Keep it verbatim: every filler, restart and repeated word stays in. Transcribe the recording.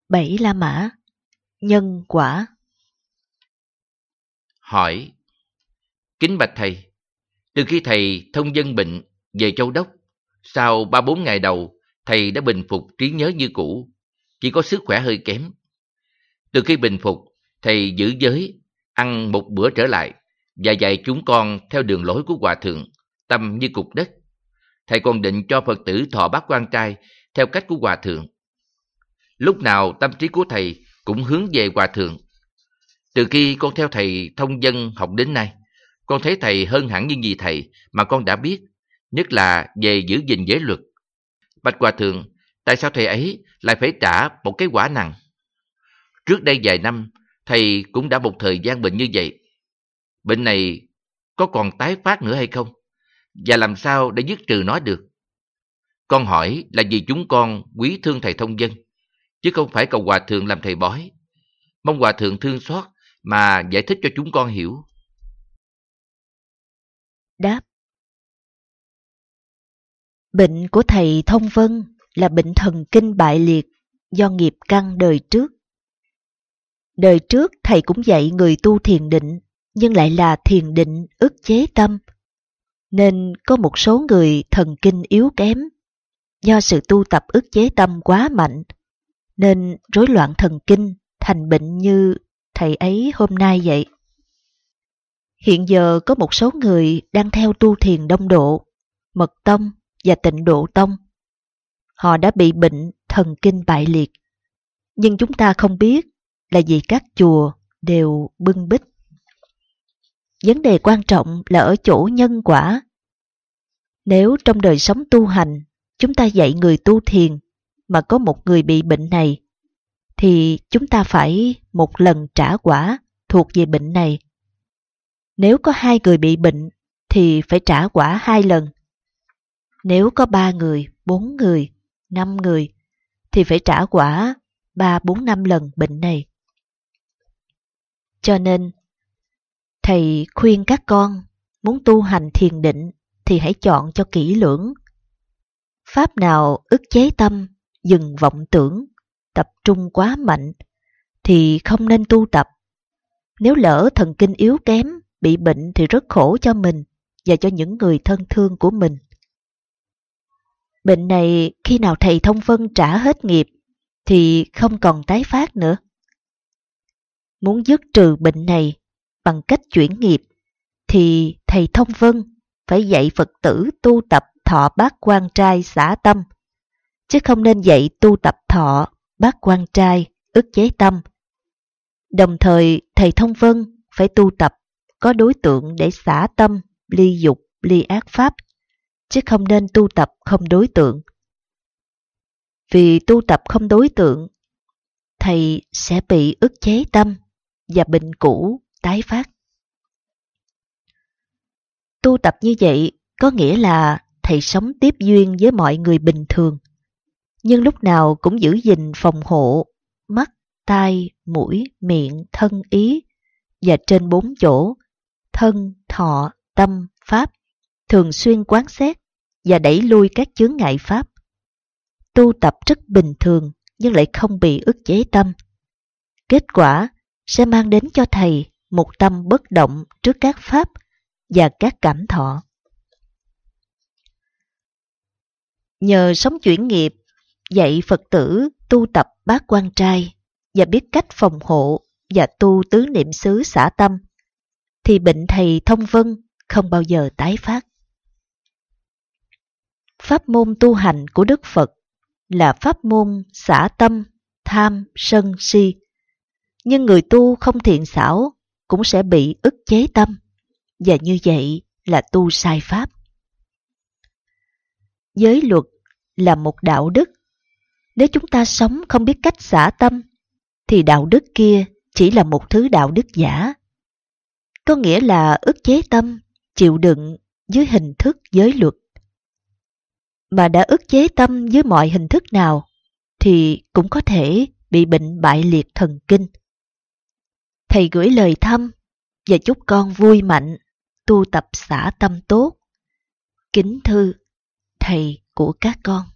Bảy La Mã. Nhân quả. Hỏi: Kính bạch thầy, từ khi thầy thông dân bệnh về Châu Đốc, sau ba bốn ngày đầu, thầy đã bình phục trí nhớ như cũ, chỉ có sức khỏe hơi kém. Từ khi bình phục, thầy giữ giới, ăn một bữa trở lại, và dạy chúng con theo đường lối của Hòa Thượng, tâm như cục đất. Thầy còn định cho Phật tử thọ bát quan trai theo cách của Hòa Thượng. Lúc nào tâm trí của thầy cũng hướng về Hòa Thượng. Từ khi con theo thầy thông dân học đến nay, con thấy thầy hơn hẳn những gì thầy mà con đã biết, nhất là về giữ gìn giới luật. Bạch Hòa Thượng, tại sao thầy ấy lại phải trả một cái quả nặng? Trước đây vài năm, thầy cũng đã một thời gian bệnh như vậy. Bệnh này có còn tái phát nữa hay không? Và làm sao để dứt trừ nó được? Con hỏi là vì chúng con quý thương thầy thông dân, chứ không phải cầu Hòa Thượng làm thầy bói. Mong Hòa Thượng thương xót mà giải thích cho chúng con hiểu. Đáp: Bệnh của thầy Thông Vân là bệnh thần kinh bại liệt do nghiệp căn đời trước. Đời trước thầy cũng dạy người tu thiền định, nhưng lại là thiền định ức chế tâm. Nên có một số người thần kinh yếu kém. Do sự tu tập ức chế tâm quá mạnh, nên rối loạn thần kinh thành bệnh như thầy ấy hôm nay vậy. Hiện giờ có một số người đang theo tu thiền Đông Độ, Mật Tông và Tịnh Độ Tông. Họ đã bị bệnh thần kinh bại liệt, nhưng chúng ta không biết là vì các chùa đều bưng bít. Vấn đề quan trọng là ở chỗ nhân quả. Nếu trong đời sống tu hành, chúng ta dạy người tu thiền mà có một người bị bệnh này, thì chúng ta phải một lần trả quả thuộc về bệnh này. Nếu có hai người bị bệnh thì phải trả quả hai lần. Nếu có ba người, bốn người, năm người thì phải trả quả ba, bốn, năm lần bệnh này. Cho nên, thầy khuyên các con muốn tu hành thiền định thì hãy chọn cho kỹ lưỡng. Pháp nào ức chế tâm, dừng vọng tưởng, tập trung quá mạnh thì không nên tu tập. Nếu lỡ thần kinh yếu kém, bị bệnh thì rất khổ cho mình và cho những người thân thương của mình. Bệnh này khi nào thầy Thông Vân trả hết nghiệp thì không còn tái phát nữa. Muốn dứt trừ bệnh này bằng cách chuyển nghiệp thì thầy Thông Vân phải dạy Phật tử tu tập thọ bát quan trai xả tâm, chứ không nên dạy tu tập thọ bát quan trai ức chế tâm. Đồng thời thầy Thông Vân phải tu tập có đối tượng để xả tâm, ly dục, ly ác pháp, chứ không nên tu tập không đối tượng. Vì tu tập không đối tượng, thầy sẽ bị ức chế tâm và bệnh cũ tái phát. Tu tập như vậy có nghĩa là thầy sống tiếp duyên với mọi người bình thường, nhưng lúc nào cũng giữ gìn phòng hộ mắt, tai, mũi, miệng, thân, ý và trên bốn chỗ thân, thọ, tâm, pháp, thường xuyên quán xét và đẩy lui các chướng ngại pháp. Tu tập rất bình thường nhưng lại không bị ức chế tâm. Kết quả sẽ mang đến cho thầy một tâm bất động trước các pháp và các cảm thọ. Nhờ sống chuyển nghiệp, dạy Phật tử tu tập bát quan trai và biết cách phòng hộ và tu tứ niệm xứ xả tâm, thì bệnh thầy Thông Vân không bao giờ tái phát. Pháp môn tu hành của Đức Phật là pháp môn xả tâm, tham, sân, si. Nhưng người tu không thiện xảo cũng sẽ bị ức chế tâm, và như vậy là tu sai pháp. Giới luật là một đạo đức. Nếu chúng ta sống không biết cách xả tâm, thì đạo đức kia chỉ là một thứ đạo đức giả. Có nghĩa là ức chế tâm, chịu đựng dưới hình thức giới luật. Mà đã ức chế tâm dưới mọi hình thức nào, thì cũng có thể bị bệnh bại liệt thần kinh. Thầy gửi lời thăm và chúc con vui mạnh, tu tập xả tâm tốt. Kính thư, thầy của các con.